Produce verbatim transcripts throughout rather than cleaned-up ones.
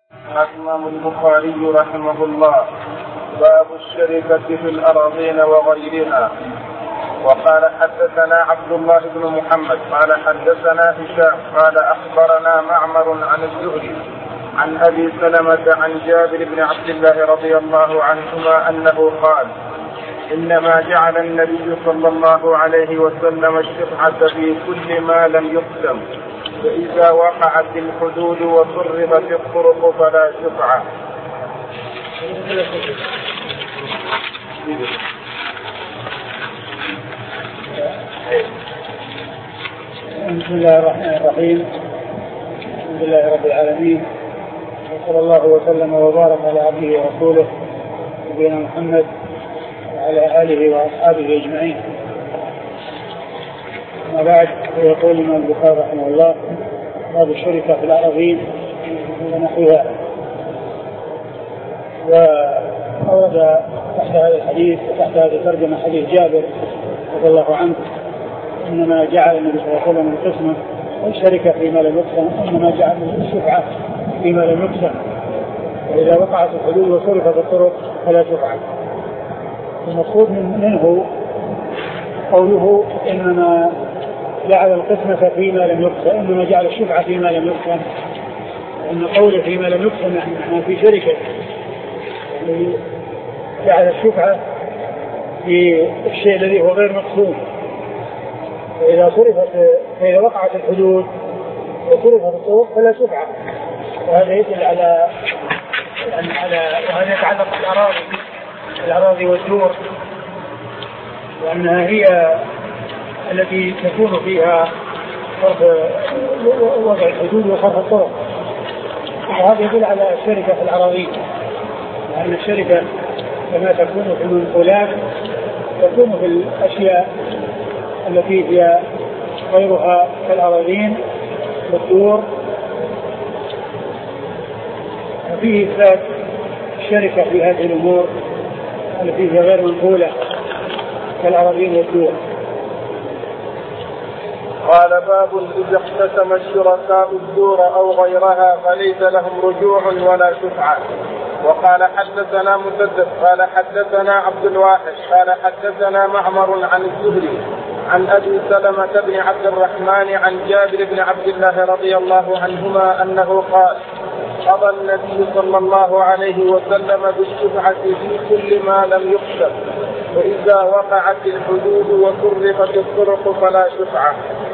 الإمام البخاري رحمه الله باب الشركة في الأراضين وغيرها. وقال حدثنا عبد الله بن محمد قال حدثنا هشام قال أخبرنا معمر عن الزهري عن أبي سلمة عن جابر بن عبد الله رضي الله عنهما أنه قال إنما جعل النبي صلى الله عليه وسلم الشفعة في كل ما لم يقسم، فإذا وقعت الحدود وصرفت الطرق فلا شفعة. بسم الله الرحمن الرحيم. الحمد لله رب العالمين، وصلى الله وسلم وبارك على عبده ورسوله نبينا محمد وعلى آله وأصحابه أجمعين. أما بعد، فيقول الإمام البخاري رحمه الله باب الشركة في الأراضين ونحوها. وأورد تحت هذا الحديث وتحت هذه الترجمة حديث جابر رضي الله عنه إنما جعل النبي صلى الله عليه وسلم القسمة والشركة فيما لم يقسم، إنما جعل الشفعة فيما لم يقسم، وإذا وقعت الحدود وصرفت الطرق فلا شفعة. المقصود منه قوله إنما جعل القسمة فيما لم يقسم، إنما جعل الشفعة فيما لم يقسم. إن قوله فيما لم يقسم نحن في شركة، يعني جعل الشفعة في الشيء الذي هو غير مقسوم، فإذا صرفت فإذا وقعت الحدود وصرفت الطرق فلا شفعة. وهذا يدل على يعني على وهذا يتعلق بالأراضي الأراضي والدور، وأنها هي التي تكون فيها صرف وضع الحدود وصرف الطرق. وهذا يدل على الشركة في الأراضي، لأن الشركة كما تكون في المنقولات تكون في الأشياء التي هي غيرها كالأراضين والدور. وفيه إثبات الشركة في هذه الأمور التي هي غير منقولة كالأراضين والدور. قال باب إذا اقتسم الشركاء الدور أو غيرها فليس لهم رجوع ولا شفعة. وقال حدثنا مسدد قال حدثنا عبد الواحد قال حدثنا معمر عن الزهري عن أبي سلمة بن عبد الرحمن عن جابر بن عبد الله رضي الله عنهما أنه قال قضى النبي صلى الله عليه وسلم بالشفعة في كل ما لم يقسم، وإذا وقعت الحدود وصرفت الطرق فلا شفعة.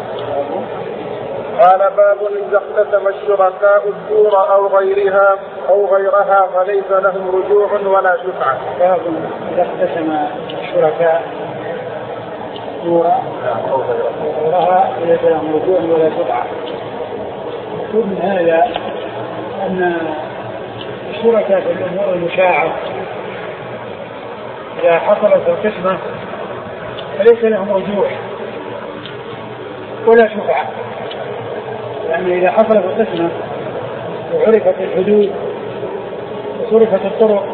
قال باب إذا اقتسم الشركاء الدور أو غيرها أو غيرها فليس لهم رجوع ولا شفعة. باب إذا اقتسم الشركاء الدور أو غيرها فليس لهم رجوع ولا شفعة. المقصود من هذا أن الشركاء في الأمور المشاعة إذا حصلت القسمة فليس لهم رجوع ولا شفعة، لأن إذا حصلت القسمة وعرفت الحدود وصرفت الطرق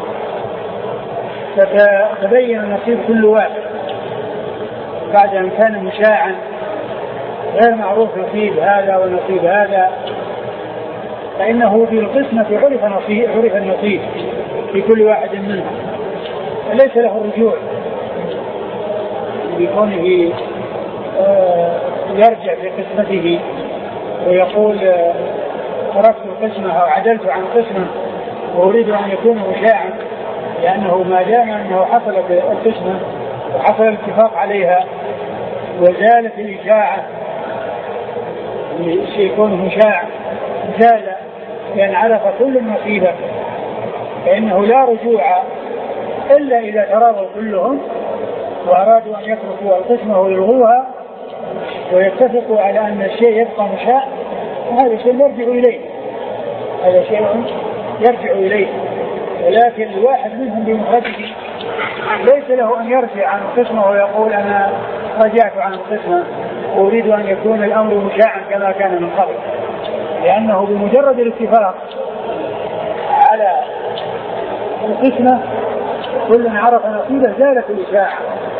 فتبين نصيب كل واحد بعد أن كان مشاعا غير معروف نصيب هذا ونصيب هذا، فإنه في القسمة عرف نصيب عرف النصيب في كل واحد منهم، فليس له الرجوع بكونه يرجع في قسمته ويقول تركت القسمة أو عدلت عن القسمة وأريد أن يكون مشاعا، لأنه ما دام أنه حصلت القسمة وحصل الاتفاق عليها وزالت الإشاعة يكون مشاع زال لأن عرف كل نصيبه، فإنه لا رجوع إلا إذا تراضوا كلهم وأرادوا أن يتركوا القسمة ويلغوها ويتفقوا على أن الشيء يبقى مشاع، هذا شيء يرجع إليه هذا شيء يرجع إليه ولكن الواحد منهم بمفرده ليس له أن يرجع عن القسمة ويقول أنا رجعت عن القسمة وأريد أن يكون الأمر مشاعا كما كان من قبل، لأنه بمجرد الاتفاق على القسمة كل من عرف نصيبه زالت الإشاعة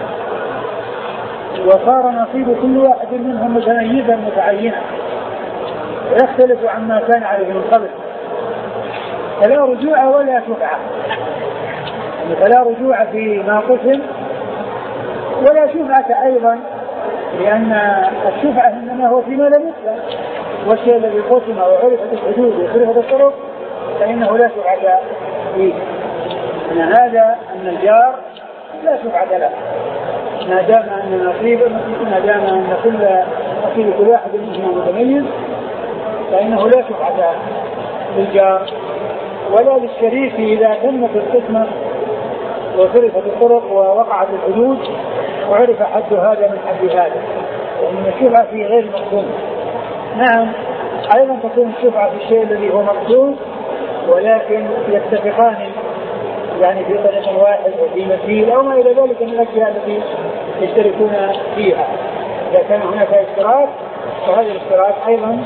وصار نصيب كل واحد منهم متميزا متعينا ويختلف عما كان عليه من قبل. فلا رجوع ولا شفعة، فلا رجوع فيما قسم ولا شفعة أيضا، لأن الشفعة إنما هو فيما لم يقسم، والشيء الذي قسم وعرفت الحدود وعرفت الطرق فإنه لا شفعة فيه. أن هذا أن الجار لا شفعة له ما دام أن نصيب ما دام أن كل نصيب كل واحد منهما متميز، فإنه لا شفعة للجار ولا للشريك إذا تمت القسمة وصرفت الطرق ووقعت الحدود وعرف حد هذا من حد هذا، وأن الشفعة في غير مقسوم. نعم أيضا تكون الشفعة في الشيء الذي هو مقسوم، ولكن يتفقان يعني في طريق واحد وفي مثيل أو ما إلى ذلك من الأشياء التي يشتركون فيها. إذا كان هناك اشتراك فهذا الاشتراك أيضا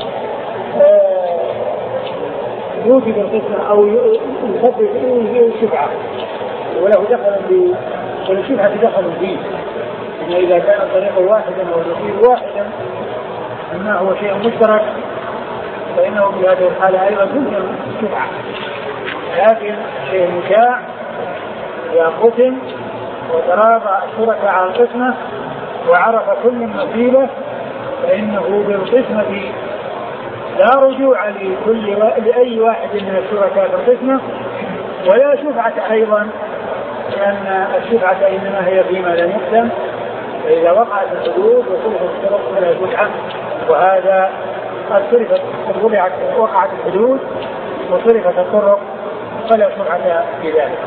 يوجد القسمة أو يسبب الشفعة وله دخل ب والشفعة دخل فيه. إن إذا كان الطريق واحدا والوسيل واحدا أما هو شيء مشترك فإنه في هذه الحالة أيضا يمكن الشفعة، لكن شيء مشاع إذا قسم وتراضى الشركاء على القسمة وعرف كل نصيبه فإنه بالقسمة لا رجوع لكل و... لأي واحد من الشركاء في القسمة ولا شفعة أيضا، لأن الشفعة إنما هي فيما لم يقسم، فإذا وقعت الحدود وصرفت الطرق فلا شفعة، وهذا قد صرفت وقعت الحدود وصرفت الطرق فلا شفعة في ذلك.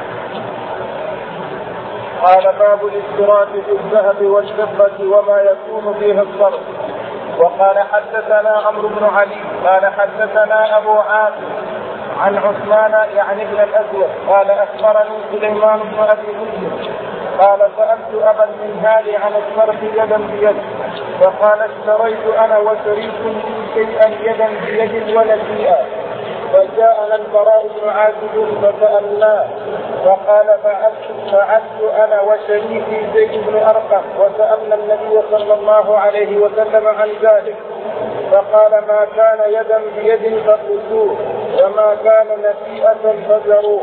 قال باب الاشتراك في الذهب والفضة وما يكون فيه الصرف. وقال حدثنا عمرو بن علي قال حدثنا أبو عاصم عن عثمان يعني ابن الأسود قال أخبرني سليمان بن أبي مسلم قال سألت أبا المنهال عن الصرف يدا بيد فقال اشتريت أنا وشريك شيئا يدا بيد ولا شيئا، فجاءنا البراء بن عازب فسألناه فقال فعلت, فعلت أنا وشريكي زيد بن أرقم وسألنا النبي صلى الله عليه وسلم عن ذلك فقال ما كان يدا بيد فقلتوه وما كان نسيئة فزروه.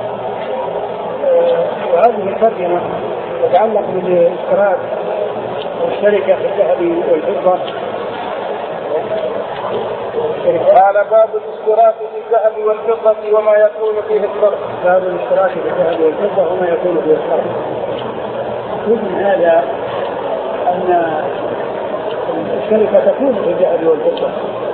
وهذه الترجمة تتعلق بالاشتراك والشركة في الذهب والفضة. قال باب الاشتراك في الذهب والفضة وما يكون فيه الصرف. باب الاشتراك في الذهب والفضة وما يكون فيه الصرف. من هذا أن الشركة تكون في الذهب والفضة،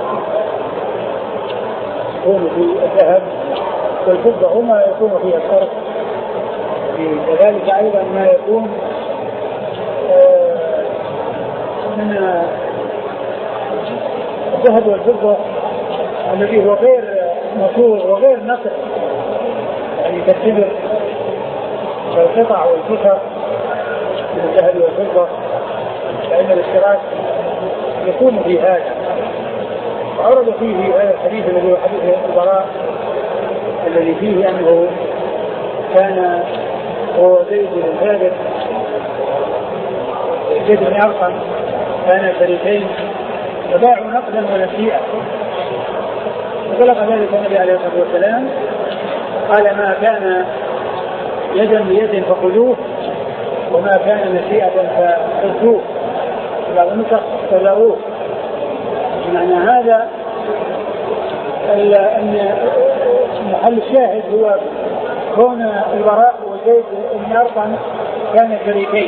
تكون في الذهب والفضة وما يكون فيه الصرف، كذلك أيضا ما يكون من الذهب والفضة الذي هو غير مصور وغير نقد، يعني كالتبر والقطع والفخر من الذهب والفضة، فإن الاشتراك يكون في هذا. وعرض فيه هذا الحديث الذي هو حديث البراء الذي فيه أنه كان هو زيد بن ثابت زيد بن أرقم كان شريكين فباعوا نقدا ونسيئة، فطلق ذلك النبي عليه الصلاة والسلام قال ما كان يدا بيد فخذوه وما كان نسيئة فخذوه بعض النسخ فذروه. معنى هذا أن محل الشاهد هو كون البراء وزيد بن أرقم كان شريكين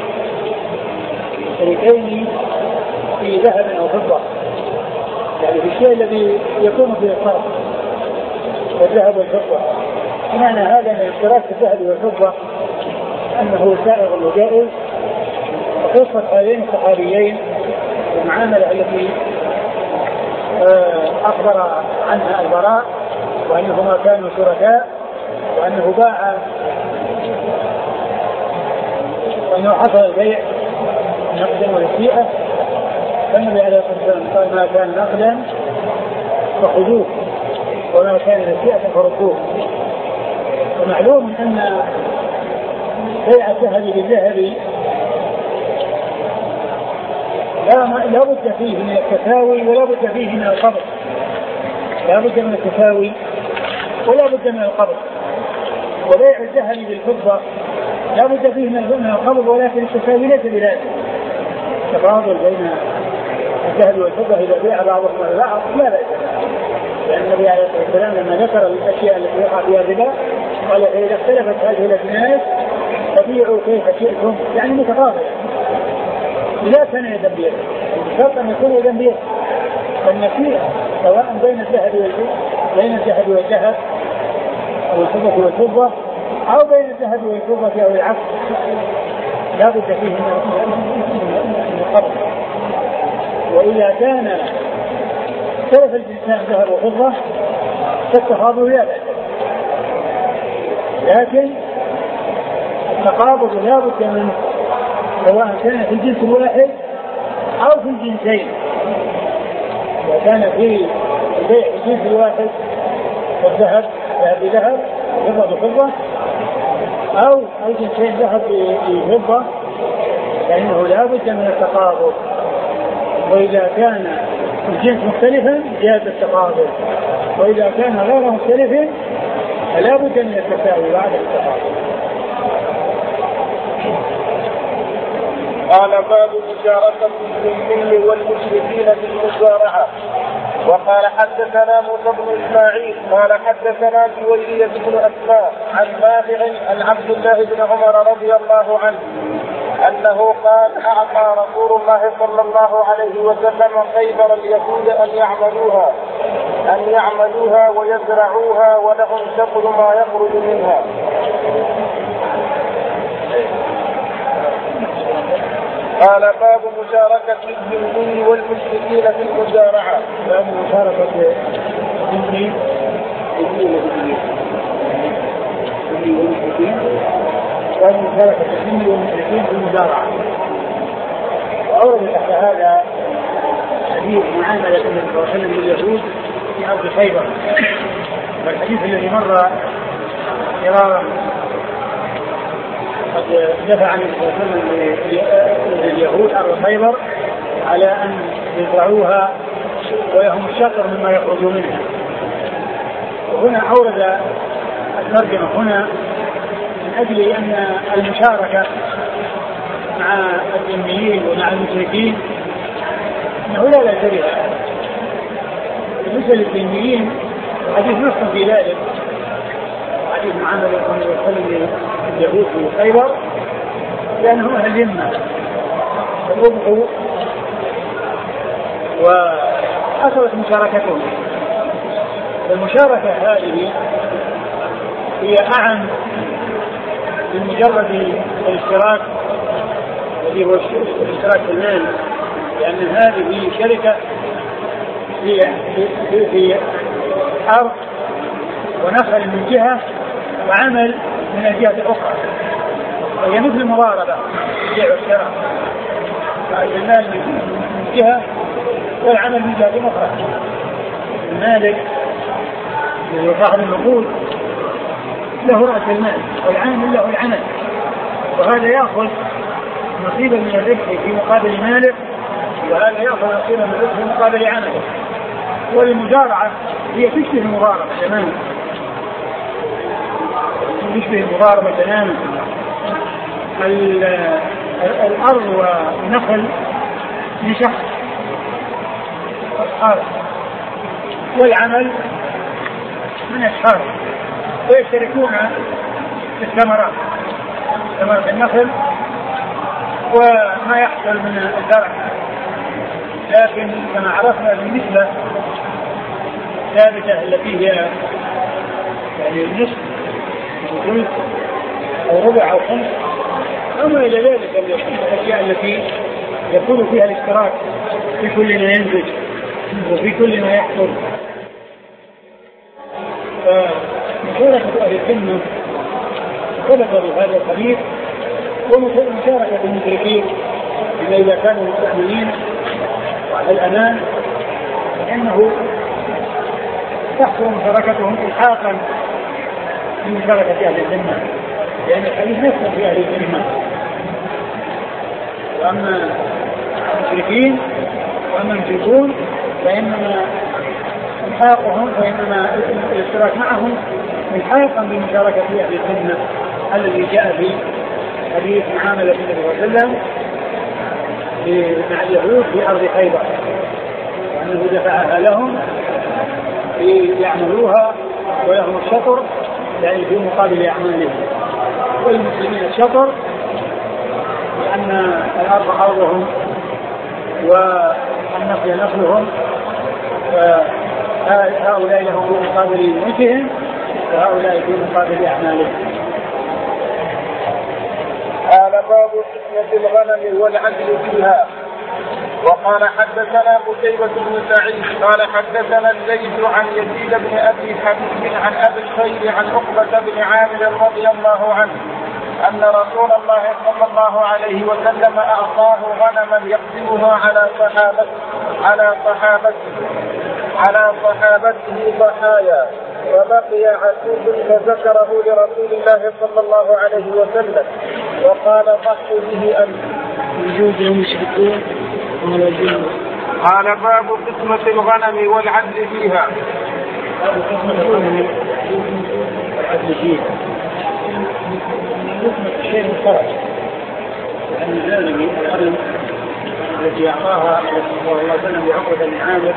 شريكين في ذهب أو فضة، يعني في الشيء الذي يكون فيه الصرف والذهب والفضة. معنى هذا من الاشتراك في الذهب والفضة أنه سائغ وجائز، وقصة هذين الصحابيين والمعاملة التي أخبر عنها البراء وأنهما كانوا شركاء وأنه باع وأنه حصل البيع نقدا ونسيئة، فالنبي عليه الصلاة والسلام قال ما كان نقدا فخذوه وما كان نسيئة فردوه. ومعلوم أن بيع الذهب بالذهب لا بد فيه من التساوي ولا بد فيه من القبض، لا بد من التساوي ولا بد من القبض. وبيع الذهب بالفضة لا بد فيه من القبض، ولكن التساوي ليس بذلك. التفاضل بين الذهب والفضة إذا بيع بعضهم على بعض لا بأس، لأن النبي عليه الصلاة والسلام لما ذكر الأشياء التي يقع فيها الربا قال إذا اختلفت هذه الأجناس فبيعوا كيف شئتم، يعني متقابل. إذا كان يدا بيد شرط أن يكون يدا بيد، فالنسيء سواء بين الذهب بين الذهب والذهب أو الفضة والفضة أو بين الذهب والفضة أو العكس لا بد فيه من القبض. وإذا كان اختلف الجنسان ذهب وفضة فالتفاضل لا بأس، لكن التقابض لا بد منه سواء كان في الجنس الواحد أو في الجنسين. إذا كان في البيع الجنس الواحد والذهب ذهب بذهب فضة بفضة أو الجنسين ذهب بفضة فإنه لا بد من التقابض. وإذا كان الجنس مختلفا جاز التقابض، وإذا كان غير مختلف فلا بد من التساوي بعد التقابض. قال باب مشاركة المسلمين والمشركين في المزارعة. وقال حدثنا موسى بن اسماعيل قال حدثنا جويرية بن اسماء عن نافع عن عبد الله بن عمر رضي الله عنه انه قال اعطى رسول الله صلى الله عليه وسلم خيبر اليهود ان يعملوها ان يعملوها ويزرعوها ولهم شطر ما يخرج منها. قال باب مشاركة الذمي والمشركين في المزارعة. باب مشاركة الذمي والمشركين باب مشاركة الذمي والمشركين في المزارعة. وأورد تحت هذا حديث معاملة النبي صلى الله عليه وسلم لليهود في أرض خيبر، والحديث الذي مر مرارا قد دفع عن النبي صلى الله عليه وسلم لليهود أرض خيبر على أن يزرعوها ويهم الشطر مما يخرج منها. وهنا أورد الترجمة هنا من أجل أن المشاركة مع الذميين ومع المشركين أنه لا بأس بها. بالنسبة للذميين حديث نص في ذلك، حديث معاملة النبي صلى الله عليه وسلم اليهود في خيبر لأنهم أهل الذمة فضبحوا وحصلت مشاركتهم. المشاركة هذه هي أعم من مجرد الاشتراك الذي هو الاشتراك في المال، لأن هذه شركة في, في, في أرض ونخل من جهة وعمل من الجهة الأخرى، وهي مثل المضاربة البيع والشراء، فالمال من جهة والعمل من جهة أخرى. المالك صاحب النقود له رأس المال والعامل له العمل، وهذا يأخذ نصيبا من الربح في مقابل ماله، وهذا يأخذ نصيبا من الربح في مقابل عمله. والمزارعة هي تشبه المضاربة تماما، تشبه المضاربة تماما. الأرض والنخل من شخص أصحاب، والعمل من أشخاص، ويشتركون في الثمرات، ثمرة النخل وما يحصل من الزرع. لكن كما عرفنا النسبة ثابتة التي هي يعني النصف وثلث أو ربع أو خمس، أما إلى ذلك الأشياء التي يكون فيها الاشتراك في كل ما ينتج وفي كل ما يحصل. فمشاركة أهل الذمة ثبت بهذا الحديث، ومشاركة المشركين بما إذا كانوا مستأمنين وعلى الأمان فإنه تحصل مشاركتهم إلحاقا بمشاركة أهل الذمة، لأن الحديث نفسه في أهل الذمة. وأما المشركين وأما المشركون فإنما إلحاقهم فإنما الاشتراك معهم ملحاقا بمشاركة أهل السنة الذي جاء في حديث معاملة النبي صلى الله عليه وسلم مع اليهود في أرض خيبر، وأنه دفعها لهم ليعملوها ولهم الشطر يعني في مقابل أعمالهم، والمسلمين الشطر لأن الأرض أرضهم والنقل نقلهم، فهؤلاء لهم في مقابل ملكهم وهؤلاء في مقابل أعمالهم. قال باب قسمة الغنم والعدل فيها. وقال حدثنا قتيبة بن سعيد قال حدثنا الليث عن يزيد بن أبي حبيب عن أبي الخير عن عقبة بن عامر رضي الله عنه أن رسول الله صلى الله عليه وسلم أعطاه غنما يقسمها على صحابته على صحابته على صحابته ضحايا، وبقي عتوب فذكره لرسول الله صلى الله عليه وسلم وقال ضحوا به أنت. قال باب قسمة الغنم والعدل فيها. باب قسمة الغنم والعدل فيها قسمة الشيء مشترك، لأن الغنم الغنم التي أعطاها صلى الله عليه وسلم بعقبة بن عامر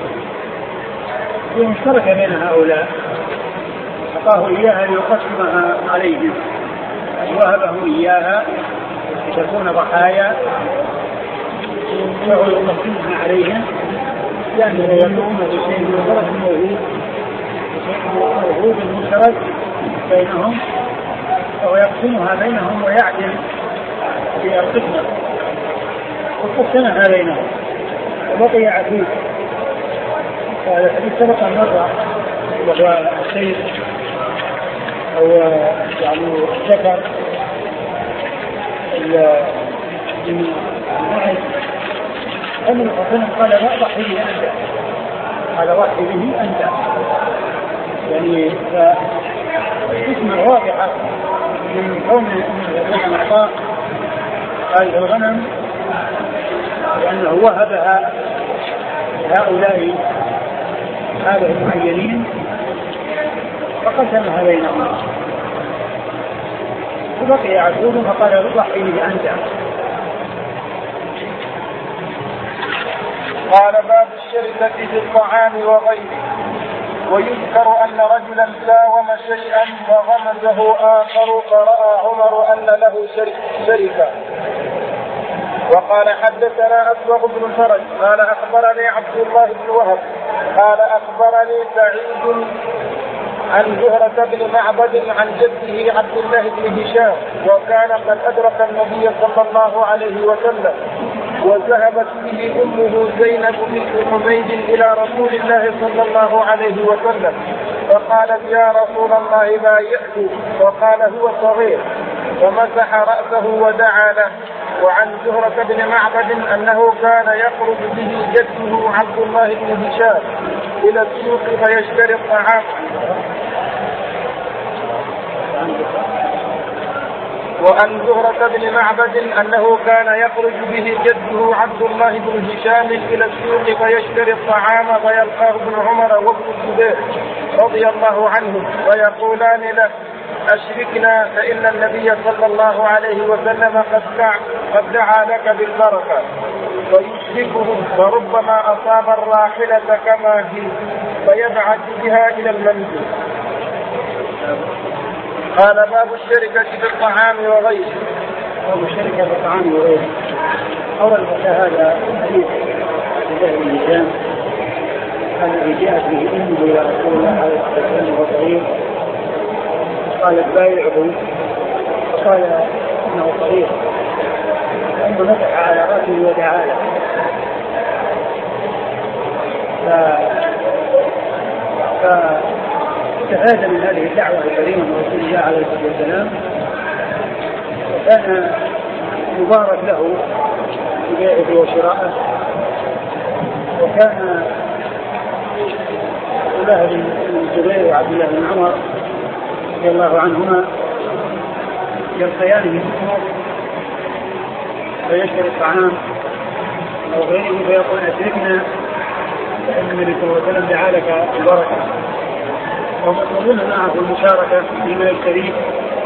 هي مشتركة بين هؤلاء، أعطاه إياها ليقسمها عليهم، وهبه إياها لتكون ضحايا فهو يقسمها عليهم، لأنه يقوم بشيء مشترك موجود موجود مشترك بينهم، فهو يقسمها بينهم ويعدل في القسمة وقسمها بينهم. وبقي عتيق، هذا الحديث سبق مرة، وهو السيد أو يعني الذكر من المعز أن الحسن قال لا ضحي به أنت، قال ضحي به أنت، يعني فالقسمة واضحة من كون الذين أعطاه هذه الغنم لأنه وهبها هؤلاء هذا المعينين فقسمها بينهم، وبقي عتوب فقال ضحي به أنت. قال باب الشركة في الطعام وغيره. ويذكر أن رجلا ساوم شيئا وغمزه آخر فرأى عمر أن له شركة. وقال حدثنا أسبغ بن الفرج قال أخبرني عبد الله بن وهب قال أخبرني سعيد عن زهرة بن معبد عن جده عبد الله بن هشام وكان قد أدرك النبي صلى الله عليه وسلم، وذهبت به أمه زينب بنت حميد إلى رسول الله صلى الله عليه وسلم فقالت يا رسول الله بايعته، وقال هو صغير، فمسح رأسه ودعا له. وعن زهرة بن معبد أنه كان يخرج به جده عبد الله بن هشام إلى السوق فيشتري الطعام. وعن زهرة بن معبد أنه كان يخرج به جده عبد الله بن هشام إلى السوق فيشتري الطعام فيلقاه ابن عمر وابن الزبير رضي الله عنهم ويقولان له أشركنا فإن النبي صلى الله عليه وسلم قد دعا لك بالبركة، ويشركهم وربما أصاب الراحلة كما هي فيبعث بها إلى المنزل. قال باب الشركة في الطعام وغيره. باب الشركة في الطعام وغيره. أول هذا حديث عبد الله بن هشام الذي جاءت به أمه إلى رسول الله عليه الصلاة والسلام وهو صغير، قالت بايعه، فقال إنه صغير، ثم مسح على رأسه ودعا له. فاستفاد من هذه الدعوة الكريمة من رسول الله عليه الصلاة والسلام، وكان مبارك له في بيعه وشراءه، وكان عبد الله بن الزبير وعبد الله بن عمر رضي الله عنهما يلقيان من السوق فيشتري الطعام أو غيره فيقول أشركنا فإن النبي صلى الله عليه وسلم دعا لك البركة. ومطلوبون معه المشاركة فيما يشتريه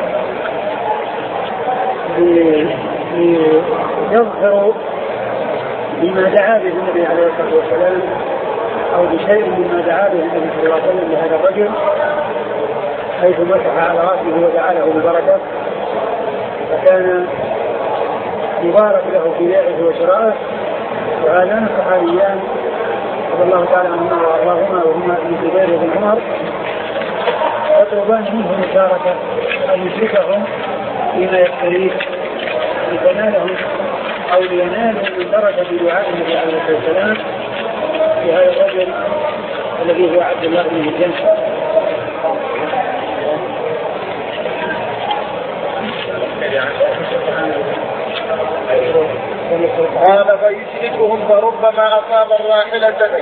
ليظهروا بما دعا به النبي عليه الصلاة والسلام أو بشيء مما دعا به النبي صلى الله عليه وسلم لهذا الرجل، حيث مسح على رأسه ودعا له بالبركة، فكان مبارك له في بيعه وشرائه. وهذان الصحابيان رضي الله تعالى عنهما وارضاهما وهما ابن الزبير وابن عمر يطلبان منه المشاركة أن يشركهم فيما يشتريه لتنالهم أو لينالوا من درجة بدعاء النبي عليه الصلاة والسلام في هذا الرجل الذي هو عبد الله بن الجن. قال فيشركهم فربما أصاب الراحلة به.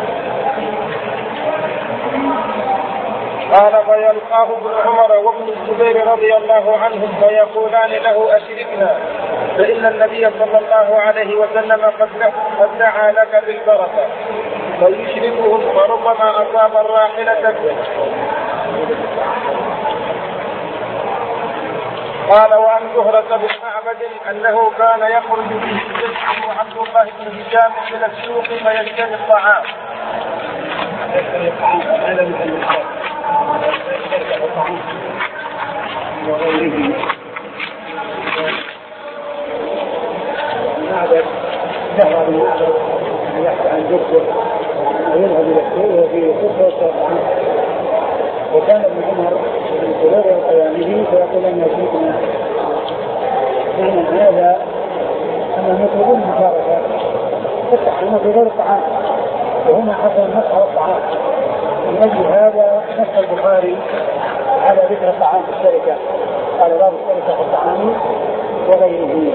قال فيلقاه ابن عمر وابن الزبير رضي الله عنهم فيقولان له أشركنا، فإن النبي صلى الله عليه وسلم قد دعا لك بالبركة. فيشركهم فربما أصاب الراحلة به. قال وعن زهرة بن معبد أنه كان يخرج به جده عبد الله بن هشام من السوق فيشتري الطعام. وغيره معبد دهر بن معبد يحكي عن جده ويذهب إلى السوق وفي سوق الطعام. وكان ابن عمر من سرور قيامه فيقول أن يشركنا. معنى هذا أنهم يطلبون المشاركة تتحرم في غير الطعام، وهنا حصل مسح الطعام. من أجل هذا نص البخاري على ذكر الطعام في الشركة، قال باب الشركة في الطعام وغيره.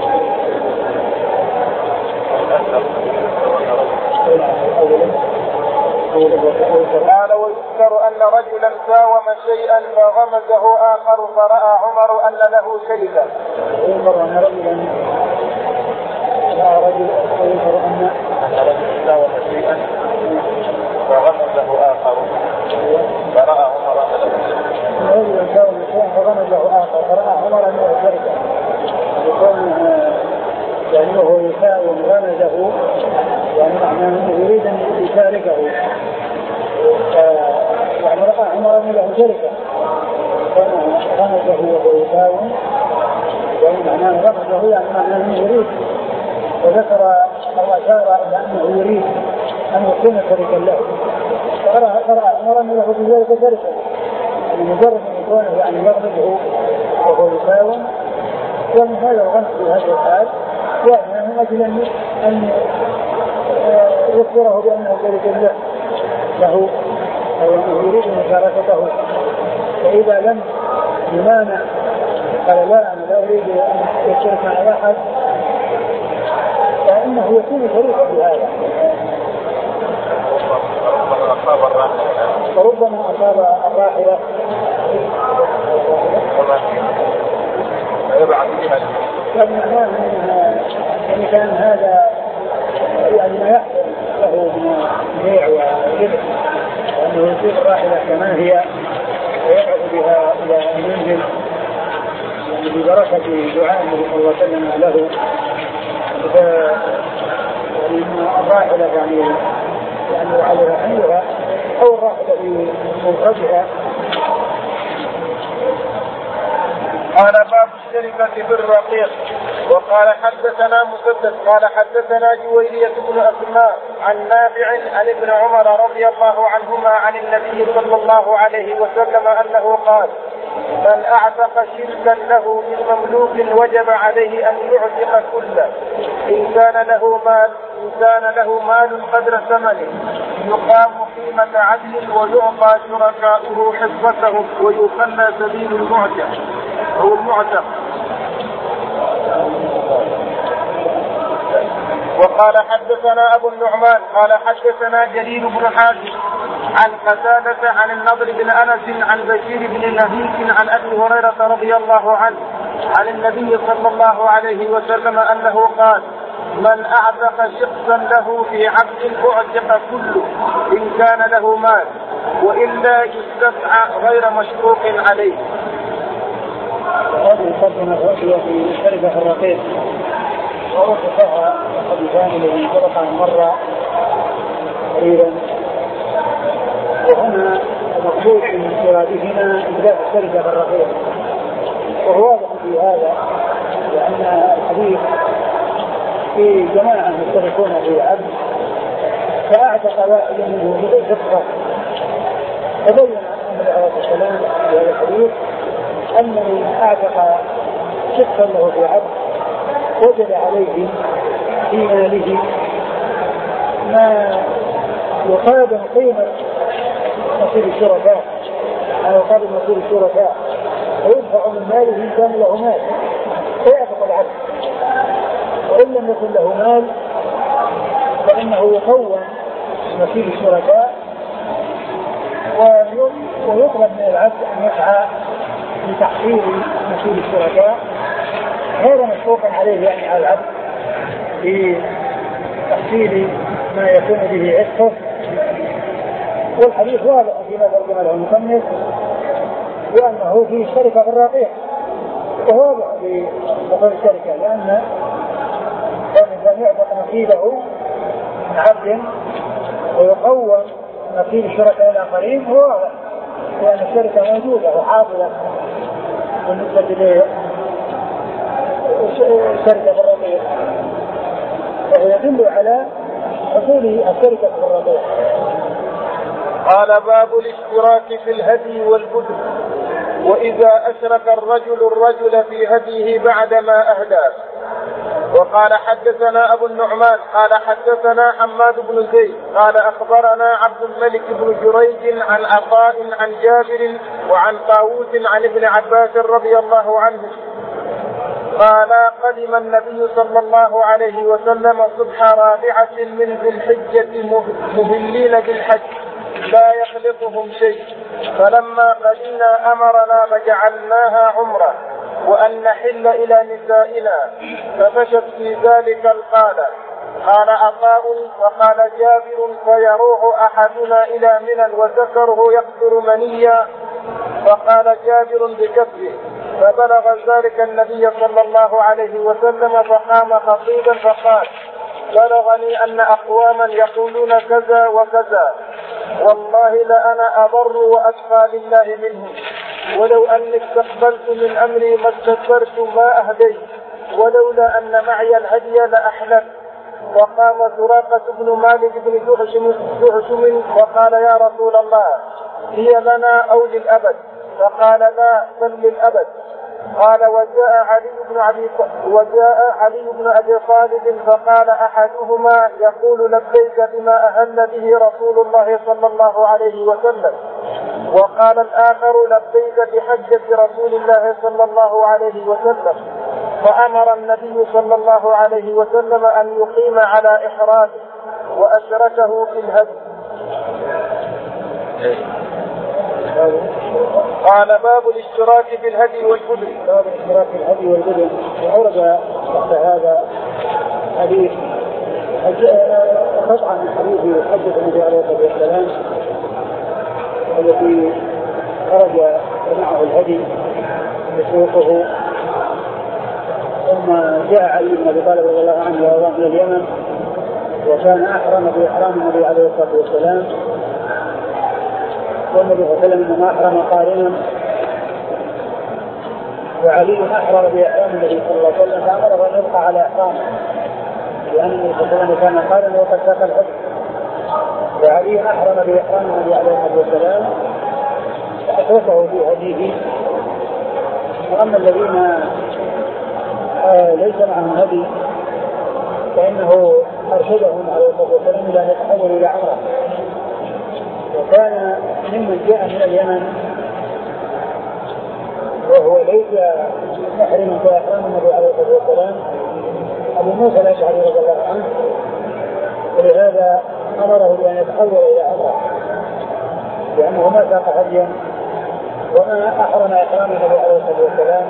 قال ويذكر أن رجلا ساوم شيئا فغمزه آخر فرأى عمر أن له شيئا. ويذكر أن رجلا لا رجل ويذكر أن رجلا ساوم شيئا فغمزه آخر فرأى عمر أن له شيئا. رجلا ساوم شيئا فغمزه آخر فرأى عمر أن له شيئا. يكون يعني هو يساوم غمزه، يعني معناه أنه يريد أن يشاركه. يعني رأى عمر أن له شركة غمزه وهو يساوم، يعني معناه غمزه يعني معناه أنه يريد، وذكر أو أشار إلى أنه يريد أن يكون شريكا له. فرأى عمر أن له بذلك شركة، يعني مجرد أن يكونه يعني يغمزه وهو يساوم، ومن هذا الغمز في هذا الحال يعني من أجل أن يخبره بأنه شريك له له أو أنه يريد مشاركته. فإذا لم يمانع قال لا أنا لا أريد أن يشارك مع أحد، فإنه يكون شريكا بهذا. فربما أصاب الراحلة لكن معناه أن كان هذا يعني ما يحصل له من بيع وجبع، وأنه يصيب الراحلة كما هي ويبعث بها إلى المنزل، يعني ببركة دعاء النبي صلى الله عليه وسلم له. فإن الراحلة يعني يعني على رحيلها أو الراحلة في منخرجها. قال باب الشركة في الرقيق. وقال حدثنا مسدد قال حدثنا جويرية بن أسماء عن نافع عن ابن عمر رضي الله عنهما عن النبي صلى الله عليه وسلم أنه قال من أعتق شركا له من مملوك وجب عليه أن يعتق كله إن كان له مال إن كان له مال قدر ثمنه يقام قيمة عدل ويعطى شركاؤه حصتهم ويخلى سبيل المعتق أو المعتق. وقال حدثنا أبو النعمان قال حدثنا جرير بن حازم عن قتادة عن النضر بن أنس عن بشير بن نهيك عن أبي هريرة رضي الله عنه عن النبي صلى الله عليه وسلم أنه قال من أعتق شخصا له في عبد أعتق كله إن كان له مال وإلا يستدعى غير مشروط عليه. هذه ترجمة الرؤية في شركة الرقيق ووصفها الحديثان الذي سبق أن مر قريبا. وهنا المقصود من إرادتنا إبداء الشركة الرقيق، وهو واضح في هذا لأن الحديث في جماعة يشتركون في عبد فأعتق واحد منه بدون شقة، فبين النبي عليه الصلاة والسلام في هذا الحديث أن من أعتق شقا له في عبد وجد عليه في ماله ما يقابل قيمة نصيب الشركاء أو يقابل نصيب الشركاء ويدفع من ماله إن كان له مال فيعتق العبد، وإن لم يكن له مال فإنه يقوم نصيب الشركاء ويطلب من العبد أن يسعى لتحصيل نصيب الشركاء غير مشروط عليه يعني على العبد في تحصيل ما يكون به عتقه. والحديث واضح فيما ترجم له المصنف وأنه في شركة في الرقيق، وهو واضح في دخول الشركة لأن الإنسان يعتق نصيبه من عبد ويقوم نصيب الشركاء الآخرين هو واضح لأن الشركة موجودة وحاضرة بالنسبة للشركة في الرقيق، وهو يدل على حصول الشركة في الرقيق. قال باب الاشتراك في الهدي والبدن، وإذا أشرك الرجل الرجل في هديه بعدما أهدى. وقال حدثنا أبو النعمان قال حدثنا حماد بن زيد قال أخبرنا عبد الملك بن جريج عن عطاء عن جابر وعن طاووس عن ابن عباس رضي الله عنه قال قدم النبي صلى الله عليه وسلم صبح رابعة من ذي الحجة مهلين بالحج لا يخلقهم شيء، فلما قدمنا أمرنا فجعلناها عمرة وأن نحل إلى نسائنا، ففشت في ذلك القادة. قال عطاء وقال جابر فيروح أحدنا إلى منى وذكره يقدر منيا، فقال جابر بكفه، فبلغ ذلك النبي صلى الله عليه وسلم فقام خطيبا فقال بلغني أن أقواما يقولون كذا وكذا، والله لأنا أضر وأتقى لله منهم، ولو أني استقبلت من أمري ما استكبرت ما أهديت، ولولا أن معي الهدي لأحلف. وقام سراقة بن مالك بن جحشم وقال يا رسول الله هي لنا أو للأبد؟ فقال لا بل للأبد. قال وجاء علي بن أبي وجاء علي بن أبي طالب فقال أحدهما يقول لبيك بما أهل به رسول الله صلى الله عليه وسلم، وقال الآخر لبيك بحجة رسول الله صلى الله عليه وسلم. فأمر النبي صلى الله عليه وسلم أن يقيم على إحرامه وأشركه في الهدي. قال باب الاشتراك في الهدي والبدن. باب الاشتراك في الهدي والبدن. وأورد تحت هذا حديث قطعا من حديث حجة النبي عليه الصلاة والسلام التي خرج معه الهدي يسوقه، ثم جاء علي بن ابي طالب رضي الله عنه وارضاه من اليمن، وكان احرم باحرام النبي عليه الصلاه والسلام، والنبي صلى الله عليه وسلم انما احرم قارنا، وعلي احرم باحرام النبي صلى الله عليه وسلم فامره ان يبقى على احرامه، لان النبي صلى الله عليه وسلم كان قارنا وقد ساق الحج، وعلي احرم باحرام النبي عليه الصلاه والسلام فاتركه في هديه. واما الذين آه ليس معهم هدي فإنه أرشدهم عليه الصلاة والسلام إلى أن يتحولوا إلى عمرة، وكان ممن جاء من اليمن وهو ليس محرما كإحرام النبي عليه الصلاة والسلام أبو موسى الأشعري رضي الله عنه، ولهذا أمره بأن يتحول إلى عمرة لأنه ما ساق هديا وما أحرم إحرام النبي عليه الصلاة والسلام.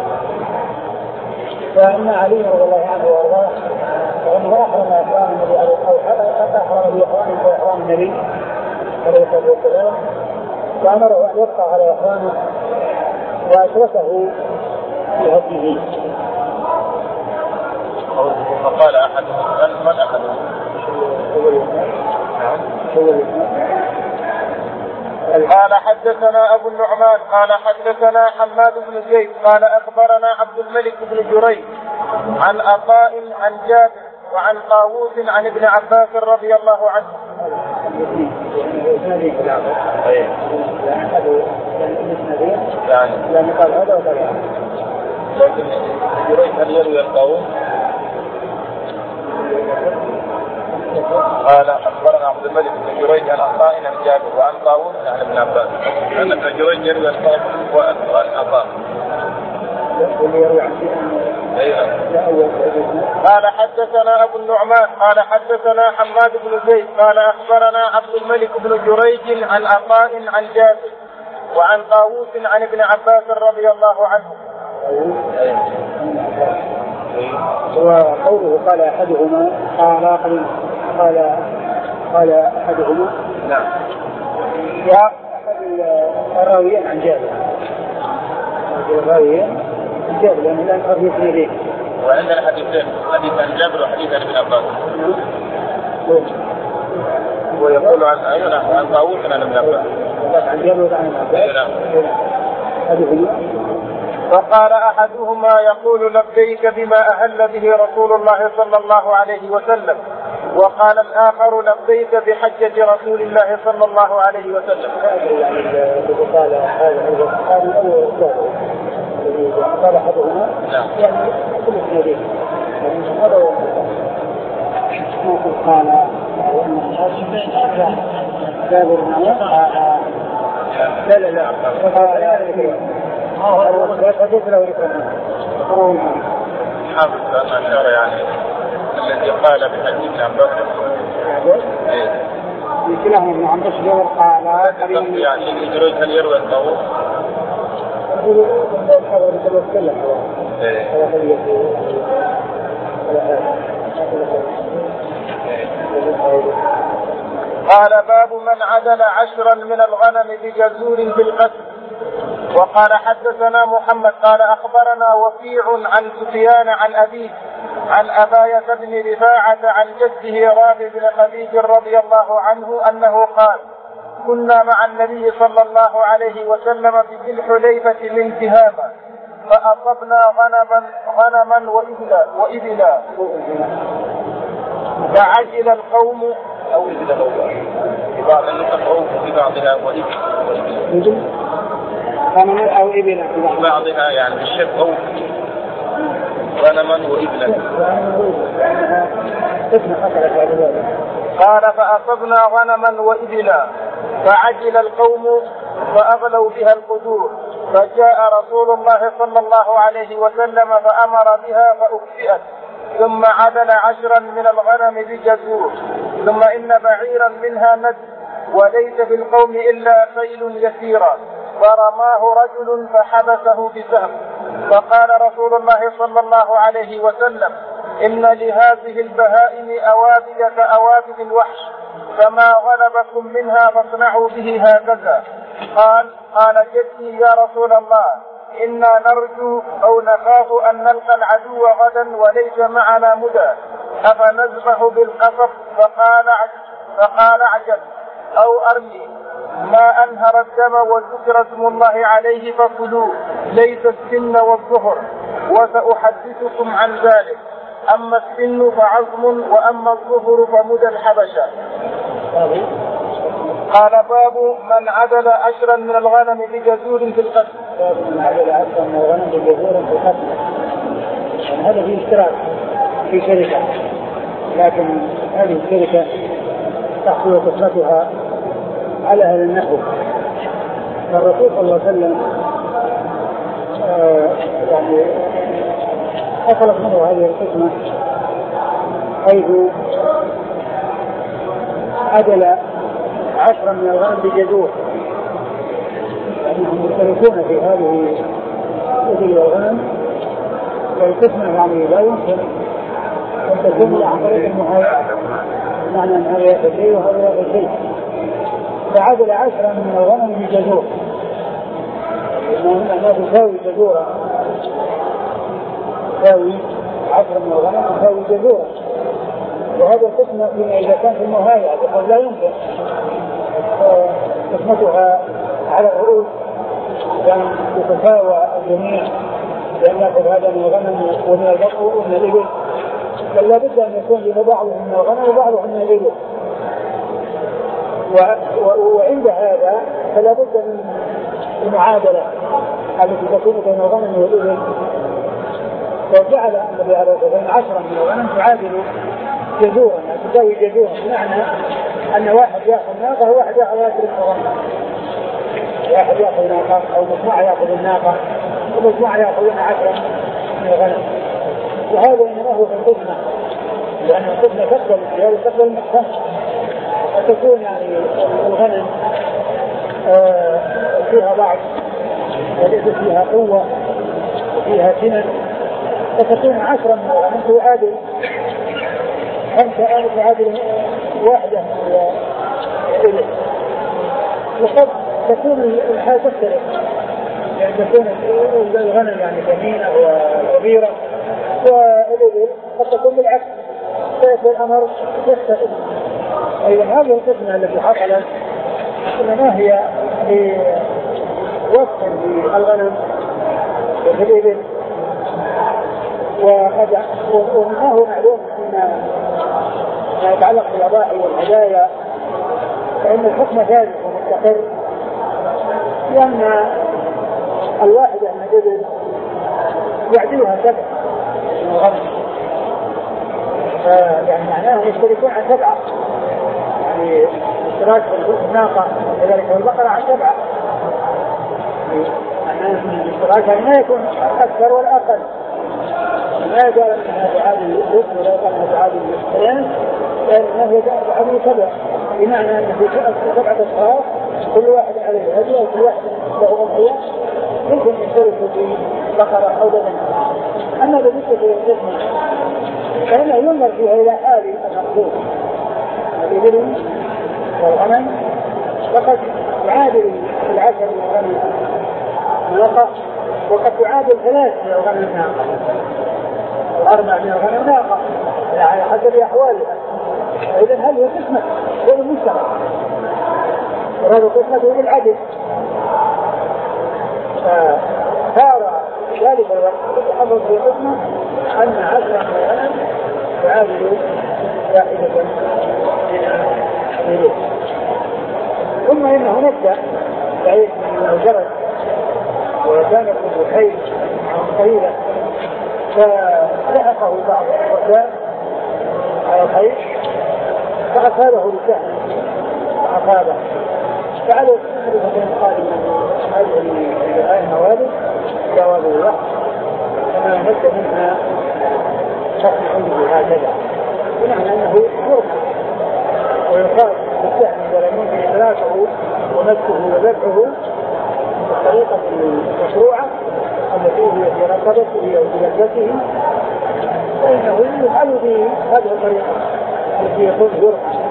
فإن علي رضي الله عنه وارضاه فإنه أحرم إحرام النبي أو أحرم بإحرام بإحرام النبي عليه الصلاة والسلام فأمره أن يبقى على إخوانه وأشركه في هديه. فقال أحدهم من أحدهم قال حدثنا أبو النعمان قال حدثنا حماد بن زيد قال أخبرنا عبد الملك بن جريج عن عطاء عن جابر وعن طاووس عن ابن عباس رضي الله عنه. يعني لأن قال هذا وقال هذا لكن جريج هل يروي الطاووس؟ قال أخبرنا عبد الملك بن جريج عن عطاء عن جابر وعن طاووس عن ابن عباس أن ابن جريج يروي الطاووس وعن عطاء. قال حدثنا أبو النعمان قال حدثنا حماد بن زيد قال أخبرنا عبد الملك بن جريج عن عطاء عن جابر وعن طاووس عن ابن عباس رضي الله عنه. وقوله قال أحدهما قال آخر قال قال أحدهما نعم يا أحد الراويين عن جابر الراويين عن جابر لأنه الآن أرضي اثنين وعندنا حديثين حديث عن جابر وحديث عن ابن عباس ويقول عن أيضا عن طاووس عن ابن عباس عن جابر وعن عباس وقال أحدهما يقول لبيك بما أهل به رسول الله صلى الله عليه وسلم وقال الآخر لبيك بحجة رسول الله صلى الله عليه وسلم. قال هذا قال أحدهما يعني كل اثنين هذا قال لا لا لا حافظ ما أشار يعني الذي قال بحديث ابن عباس يمكنهم ابن عباس جابر قال يعني جريج هل يروي الطاووس؟ قال باب من عدل عشرا من الغنم بجزور في القتل. وقال حدثنا محمد قال أخبرنا وكيع عن سفيان عن أبيه عن أباية بن رفاعة عن جده رافع بن خديج رضي الله عنه أنه قال كنا مع النبي صلى الله عليه وسلم في ذي الحليفة من تهامة فأصبنا غنما غنما وإبلا وإبلا فعجل القوم أو إبلا في بعض النسخ في بعضها وإبلا غنما أو إبلا في بعضها يعني بالشك أو غنما وإبلا. قال فأصبنا غنما وإبلا فعجل القوم فأغلوا بها القدور فجاء رسول الله صلى الله عليه وسلم فأمر بها فأكفئت ثم عدل عشرا من الغنم بجزور ثم إن بعيرا منها ند وليس في القوم إلا خيل يسيرا فرماه رجل فحبسه بسهم فقال رسول الله صلى الله عليه وسلم إن لهذه البهائم أوابد كأوابد الوحش فما غلبكم منها فاصنعوا به هكذا. قال قال جدي يا رسول الله إنا نرجو أو نخاف أن نلقى العدو غدا وليس معنا مدى أفنذبح بالقصب فقال فقال عجل أو أرمي ما أنهر الدم وذكر اسم الله عليه فكلوه ليس السن والظهر وسأحدثكم عن ذلك أما السن فعظم وأما الظهر فمدى الحبشة. قال باب من عدل عشرا من الغنم بجزور في القتل. باب من عدل عشرا من الغنم بجزور في القتل يعني هذا في اشتراك في شركة لكن هذه الشركة تحصل قسمتها على أهل النحو. فالرسول صلى الله عليه وسلم آه يعني حصلت منه هذه القسمة حيث عدل عشرا من الغنم بجزور لأنهم مشتركون في هذه الإبل والغنم والقسمة يعني لا يمكن أن تكون عن طريق المحاولة معنى أن هذا يأخذ شيء وهذا يأخذ شيء فعدل عشرا من الغنم بجزور، أنها تساوي جزورا، تساوي عشرا من الغنم تساوي جزورا. وهذا القسمة إذا كان في المهاية قد لا يمكن قسمتها على الرؤوس كان تتساوى الجميع، لأن يأخذ هذا من الغنم ومن البقر ومن الإبل، بل لا بد أن يكون لنا بعضهم من الغنم وبعضهم من الإبل. وعند هذا فلا بد من المعادلة التي تكون بين الغنم والإبل. وجعل النبي عليه الصلاة والسلام عشرا من الغنم تعادل جزورا، تساوي جزورا، بمعنى أن واحد يأخذ ناقة وواحد يأخذ عشر الغنم، واحد يأخذ ناقة أو مجموعة يأخذ الناقة ومجموعة يأخذون عشرا من الغنم. وهذا إنما هو في القسمة، لأن القسمة تقبل الزيادة تقبل المحكمة، فتكون يعني الغنم آه فيها ضعف وليس فيها قوة وفيها سنن، فتكون عشرا من الغنم تعادل خمسة آلاف تعادل واحدة من وقد تكون الحال تختلف، يعني تكون الغنم يعني ثمينة وكبيرة، والإبل قد تكون بالعكس فيكون الأمر يختلف. أيضا هذه القسمة التي حصلت إنما هي بوصف للغنم وفي الإبل، ومنه معلوم ما يتعلق بالأضاحي والهدايا فإن الحكم ثابت ومستقر، لأن الواحدة من الإبل يعدلها سبع من الغنم، يعني معناه يشتركون عن سبعة، يعني اشتراك الناقة كذلك والبقرة عن سبعة، معناه الاشتراك يعني ما يكون أكثر ولا أقل، ما يقال أنها تعادل الإبل ولا يقال أنها تعادل الإبل، لأنها تعادل سبع، بمعنى أن في سبعة أشخاص كل واحد عليه هدية وكل واحد له أضحية يمكن يشترك في بقرة أو بدن. أما بالنسبة للقسمة فإنه ينظر فيها إلى حال المقصود، الإبل والغنم فقد تعادل العشر من الغنم ناقة، وقد تعادل ثلاث من الغنم ناقة، الأربع من الغنم ناقة، على حسب أحوالها. إذن هذه قسمة غير مشترك، وهذا قسمة بالعدل، فصار ذلك الوقت تحضر في قسمة أن عشرة من الغنم تعادل واحدة من الإبل. ثم إنه نبدأ بعيد من الجرد وكانت الخيل طويلة فلحقه بعض الرجال على الخيل فأصابه بسهم فأصابه، فعلى السنة بن قال هذه الآية النوادي جواب الله كما نبدأ منها شخص عنده هكذا، بمعنى أنه يرمى ويقال بالسهم ولا يمكن إدراكه ومسكه وذبحه بالطريقة المشروعة التي هي في رقبته أو في لبسه، فإنه يفعل بهذه الطريقة التي يكون يرمى.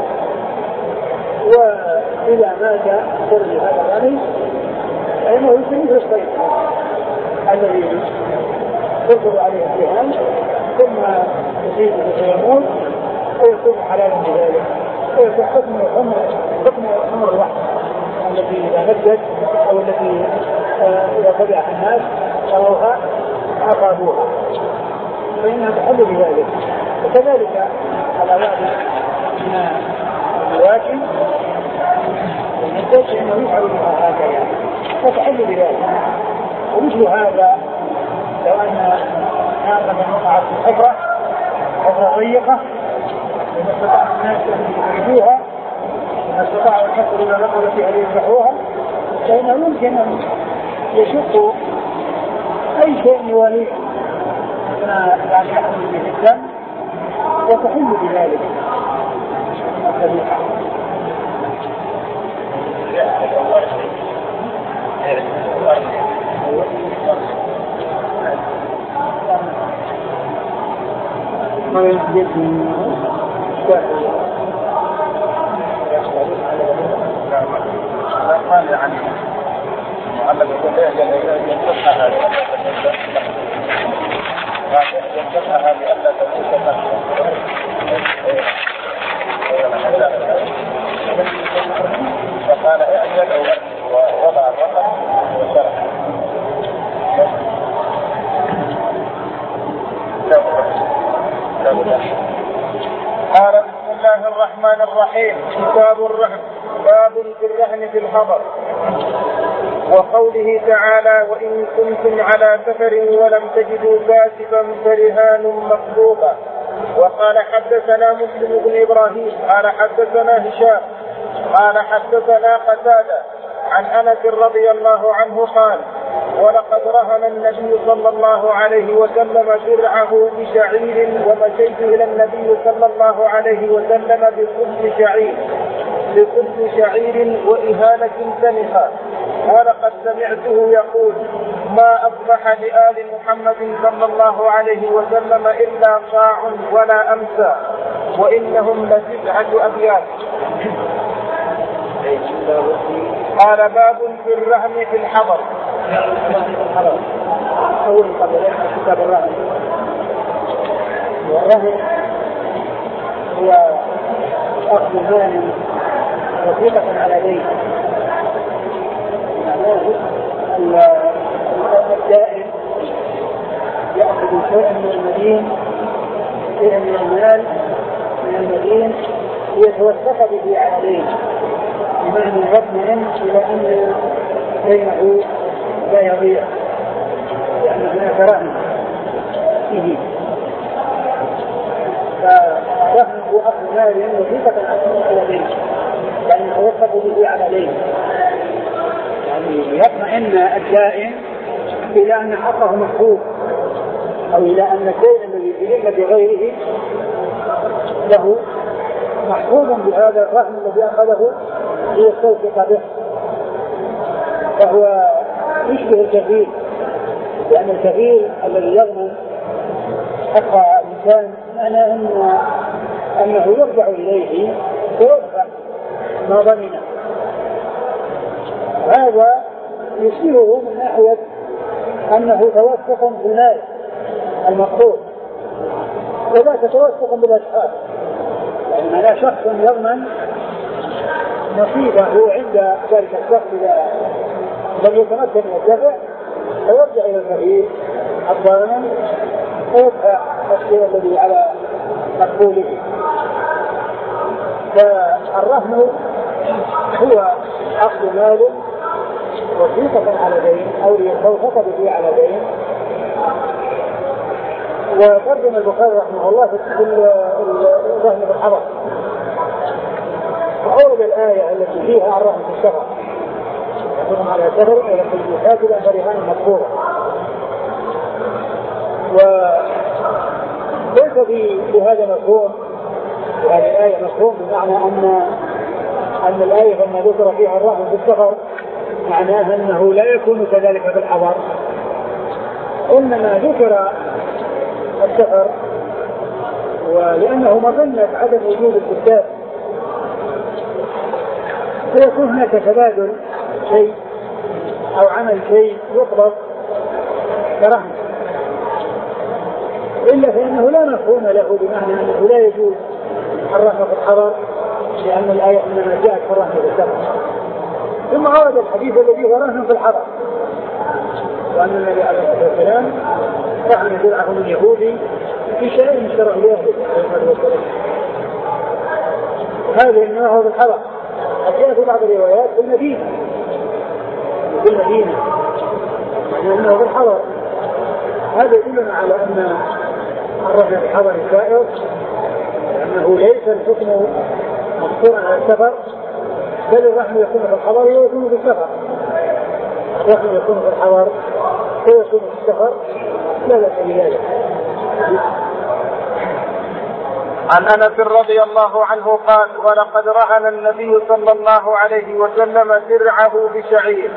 وإذا مات قرن هذا الغني فإنه يمكن مثل الصيد الذي تركض عليه الجهان ثم يصيبه فيموت ويكون حلالا بذلك، ويكون حكم الحمر حكم الحمر الوحش التي إذا مدت أو التي إذا تبعها الناس رأوها عقابوها فإنها تحل بذلك. وكذلك الأوائل من الواكب والمدت إنه يفعل بها هكذا فتحل بذلك. ومثل هذا لو أن ناقة وقعت في حفرة حفرة ضيقة وما استطاع الناس أن يجدوها وما استطاعوا الحفر إلى الرقبة فيها ليذبحوها فإنه يمكن أن يشق أي شيء يواليه ما يعني يحمل به الدم وتحل بذلك الذبيحة. ما يجب أن محمد يقول ينصحها ينصحها لئلا تموت نفسها. فقال اعجل ووضع الرقم وشرح. قال بسم الله الرحمن الرحيم. كتاب الرهن. باب في الرهن في الحضر. وقوله تعالى وإن كنتم على سفر ولم تجدوا كاتبا فرهان مقبوضة. وقال حدثنا مسلم بن إبراهيم قال حدثنا هشام قال حدثنا قتادة عن أنس رضي الله عنه قال ولقد رهن النبي صلى الله عليه وسلم درعه بشعير ومشيت إلى النبي صلى الله عليه وسلم بكل شعير بكل شعير وإهانة سنخة. ولقد سمعته يقول ما أصبح لآل محمد صلى الله عليه وسلم إلا صاع ولا أمسى وإنهم لتسعة أبيات. قال باب في الرهن في الحضر. أول قبل كتاب الرهن. والرهن هو أخذ مال وثيقة على دين. الدائن يأخذ شيئا من المدين شيئا من المال من المدين ليتوثق به على دين بمعنى يطمئن إلى أن دينه لا يضيع لأن هناك رهن فيه. فرهن هو أخذ مال وثيقة على دين يعني يتوثق به على دين يعني يطمئن الدائن إلى أن حقه محفوظ أو إلى أن الشيء الذي بذمة بغيره له محفوظ بهذا الرهن الذي أخذه ليستوثق به. فهو يشبه الكفيل لأن الكفيل الذي يضمن حق الإنسان معناه أن أنه يرجع إليه ويدفع ما ضمنه. هذا يشبهه من ناحية أنه توثق في المال المقصود وذاك توثق بالأشخاص يعني لا شخص يضمن نصيبه عند ذلك الشخص إذا لم يتمكن من الدفع فيرجع إلى الكفيل الضامن ويدفع الشيء الذي على مقبوله. فالرهن هو أخذ مال وثيقة على دين أو يتوثق به على دين. وترجم البخاري رحمه الله في الرهن بالحضر وأورد الآية التي فيها الرهن في السفر يكون على سفر ولكن يحاكم فرهان مقبوضة. وليس بهذا مفهوم هذه الآية مفهوم بمعنى أن أن الآية لما ذكر فيها الرهن في السفر معناها أنه لا يكون كذلك في الحضر، إنما ذكر السفر ولأنه مظنة عدم وجود الكتاب فيكون هناك تبادل شيء أو عمل شيء يقبض كرهن، إلا فإنه لا مفهوم له بمعنى أنه لا يجوز الرهن في الحضر لأن الآية إنما جاءت في الرهن في السفر. ثم ورد الحديث الذي هو رهن في الحضر وأن النبي عليه الصلاة والسلام رهن درعه من يهودي في شيء من شرع اليهود هذا إنما هو في الحضر. جاء في بعض الروايات في المدينة في المدينة يعني أنه في الحضر. هذا يدلنا على أن الرهن في الحضر سائر لأنه ليس الحكم مقصورا على السفر بل الرهن يكون في الحضر ويكون في السفر. الرهن يكون في الحضر ويكون في السفر لا بأس بذلك. عن أنس رضي الله عنه قال ولقد رهن النبي صلى الله عليه وسلم درعه بشعير.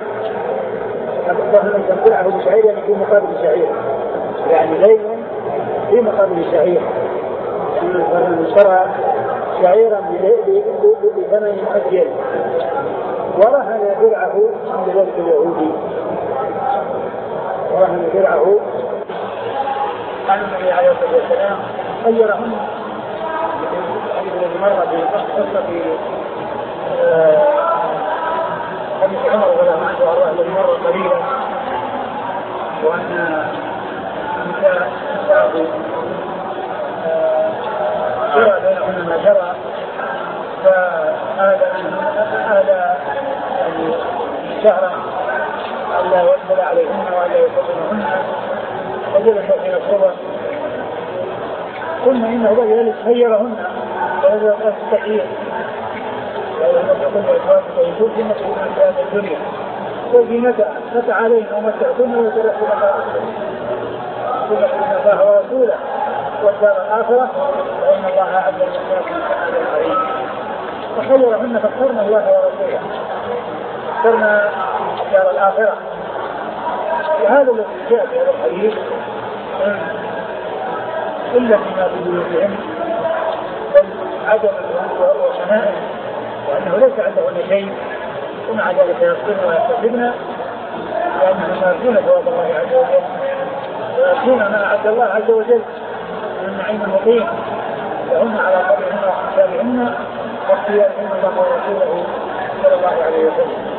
درعه بشعير يعني في مقابل شعير يعني ليل في مقابل شعير يعني اشترى شعيرا بثمن أجل ورهن درعه عند ذلك اليهودي له درعه قال النبي عليه الصلاة والسلام خيرهن الذي مر في قصة حديث عمر رضي الله عنه وارضاه الذي مر قليلا وأن نساء جرى بينهن ما جرى فهذا هذا شهرا ألا يدخل عليهن وألا يصدقهن وجلس إلى الصبح قلنا إنه بدأ ذلك خيرهن وهذا التخيير وهذا يقول لإخوانك ويقول إنك في هذه الدنيا وفي متى متى علينا ومتعتنا وترك الله ورسوله والدار الآخرة وإن الله أعد للمتقين الخير فخيرهن فاخترنا الله ورسوله اخترنا دار الآخرة وهذا الذي جاء في هذا الحديث إلا فيما في بيوتهم عدم وشمائل وأنه ليس عندهن شيء ومع ذلك يصبرن ويستجبن لأنهم يرجون ثواب الله عز وجل ويرجون ما أعد الله عز وجل من نعيم مقيم لهن على قدرهن وحسابهن واختيارهن الله ورسوله صلى الله عليه وسلم.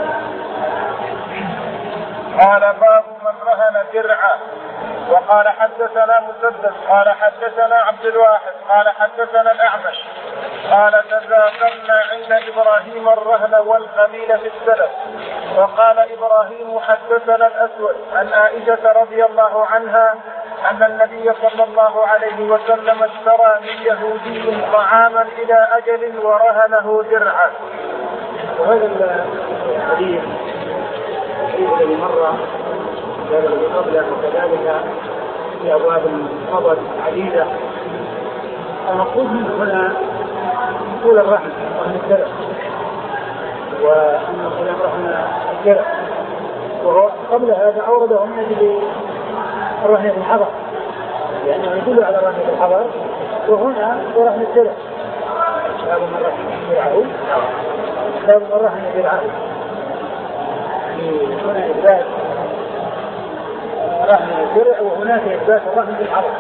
قال باب من رهن درعه. وقال حدثنا مسدد قال حدثنا عبد الواحد قال حدثنا الأعمش قال تذاكرنا عند إبراهيم الرهن والقبيل في السلف وقال إبراهيم حدثنا الأسود عن عائشة رضي الله عنها أن النبي صلى الله عليه وسلم اشترى من يهودي طعاما إلى أجل ورهنه درعا. وهذا الحديث الذي مر الذي قبله وكذلك في أبواب القبض عديدة المقصود منه هنا طول الرحم رهن الدرع وأن الكلام رهن الدرع وهو قبل هذا أورده من أجل الرهن في الحضر لأنه يدل على الرهن في الحضر وهنا رهن الدرع باب من رهن درعه باب من رهن درعه هنا إثبات رهن الدرع وهناك إثبات الرهن في الحضر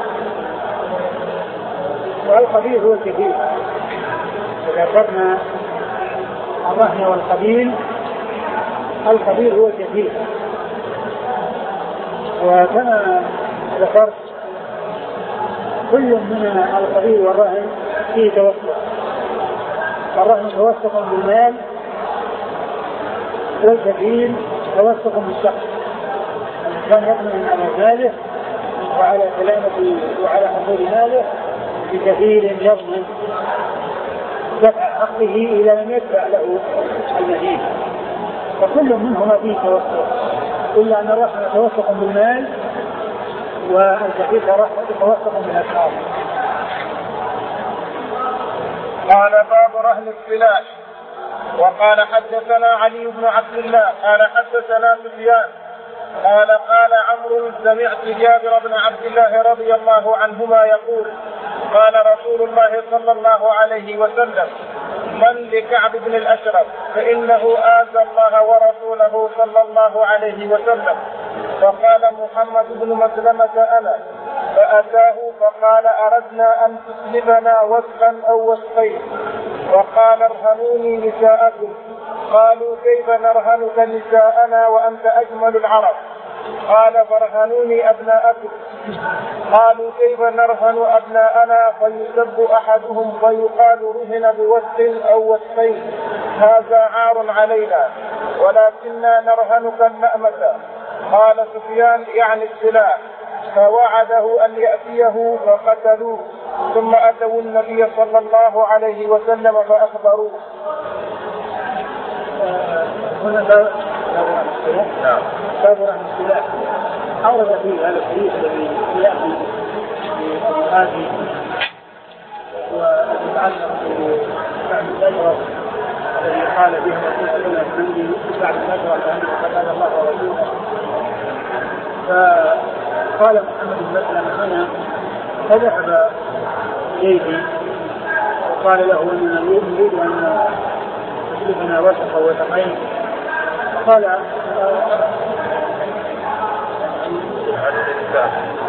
والقبيل هو الكثير ذكرنا الرهن والقبيل القبيل هو الكثير وكما ذكرت كل من القبيل والرهن فيه توسط الرهن توسط بالمال والكثير توسط بالشخص الإنسان يطمئن على ماله وعلى سلامة وعلى حصول ماله بكثير يضمن دفع حقه إذا لم يدفع له المزيد فكل منهما فيه توسط إلا أن الرهن توسط بالمال والكثير توسط بالأشخاص. قال باب رهن السلاح. وقال حدثنا علي بن عبد الله قال حدثنا سفيان قال قال عمرو سمعت جابر بن عبد الله رضي الله عنهما يقول قال رسول الله صلى الله عليه وسلم من لكعب بن الأشرف فإنه آذى الله ورسوله صلى الله عليه وسلم فقال محمد بن مسلمة أنا فأتاه فقال أردنا أن تسلبنا وسخا أو وسخين وقال ارهنوني نساءكم قالوا كيف نرهنك نساءنا وأنت أجمل العرب قال فارهنوني أبناءكم قالوا كيف نرهن أبناءنا فيسب أحدهم فيقال رهن بوسخ أو وسخين هذا عار علينا ولكننا نرهنك النأمة. قال سفيان يعني السلاح فوعده أن يأتيه فقتلوه ثم أتوا النبي صلى الله عليه وسلم فأخبروه. هنا باب رهن السلاح أورد فيه هذا الحديث الذي يأتي في هذه ويتعلق ببعض الأجرة الذي قال به الرسول عندي بعد الأجرة فأنت قال الله ورسوله فقال محمد بن مسلمة هنا فذهب إليه وقال له إننا نريد أن تسلبنا وسخا وسخين قال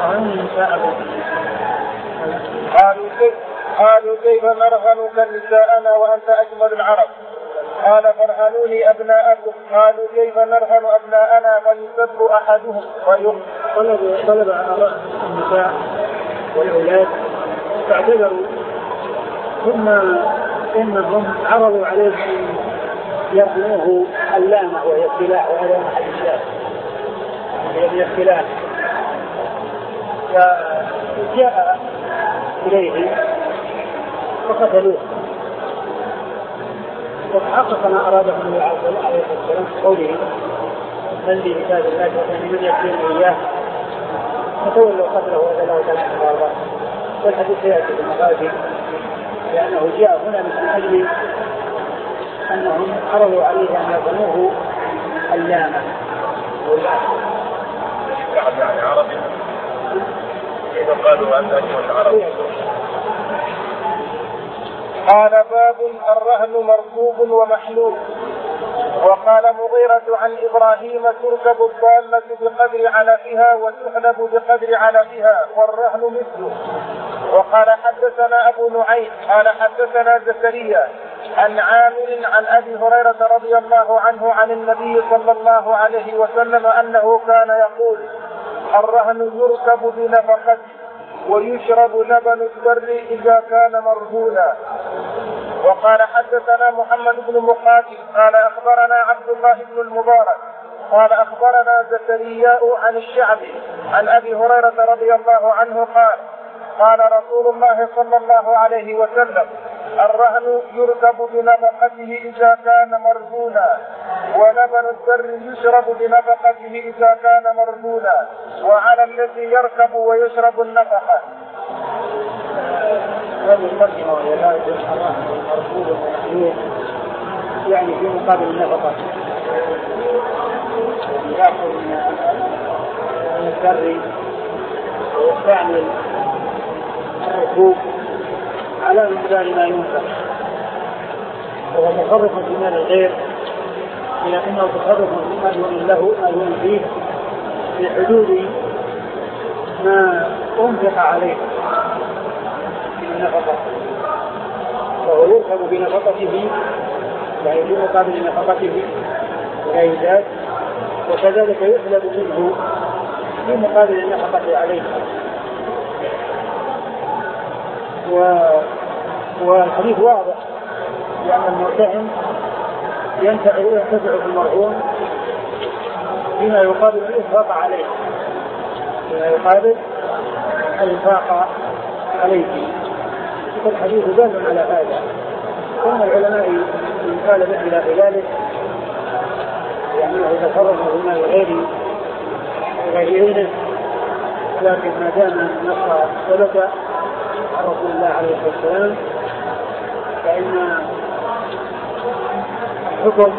قالوا كيف قالوا كيف نرهنك نساءنا وأنت أجمل العرب؟ قال فرهنوني أبناءكم. قالوا كيف نرهن أبناءنا ويسب أحدهم طلب طلب النساء والأولاد فاعتذروا، ثم إنهم عرضوا عليه أن يرهنوه اللامة وهي السلاح، وهذا أحد الشاف وهي السلاح. فجاء إليه فقتلوه. وتحقق ما أراده النبي عليه الصلاة والسلام قوله من لي بكتاب الله من يكفيني إياه فتولوا قتله وإذا له ثلاث مرات. والحديث يأتي بالمغازي لأنه جاء هنا من أجل أنهم عرضوا عليه أن يظنوه اللامة والآخر. يعني عربي إذا قالوا أن أجمل العربي. قال باب الرهن مركوب ومحلوب. وقال مغيرة عن إبراهيم تركب الضالة بقدر علفها وتحلب بقدر علفها والرهن مثله. وقال حدثنا أبو نعيم قال حدثنا زكريا عن عامر عن أبي هريرة رضي الله عنه عن النبي صلى الله عليه وسلم أنه كان يقول الرهن يركب بنفقته ويشرب لبن البر إذا كان مرهونا. وقال حدثنا محمد بن مقاتل قال أخبرنا عبد الله بن المبارك قال أخبرنا زكريا عن الشعبي عن أبي هريرة رضي الله عنه قال قال رسول الله صلى الله عليه وسلم الرهن يركب بنفقته إذا كان مرهونا ولبن البر يشرب بنفقته إذا كان مرهونا وعلى الذي يركب ويشرب النفقة. هذه المقدمة وهي لا يجوز الرهن المركوب والمحلوب يعني في مقابل النفقة، يأخذ من البر ويستعمل الركوب على مقدار ما ينفق، وهو تصرف في مال الغير لكنه تصرف مدين له أيضا فيه في حدود ما أنفق عليه من النفقة، وهو يركب بنفقته يعني في مقابل نفقته ولا يزاد، وكذلك يطلب منه في مقابل النفقة عليه. والحديث واضح لأن المرتهن ينتفع في المرهون بما يقابل الإنفاق عليه بما يقابل الإنفاق عليه. الحديث دال على هذا. ثم العلماء من قال بخلاف ذلك يعني يتصرف بما غير غيره، لكن ما دام نص ثبت عن رسول الله عليه الصلاة والسلام فإن الحكم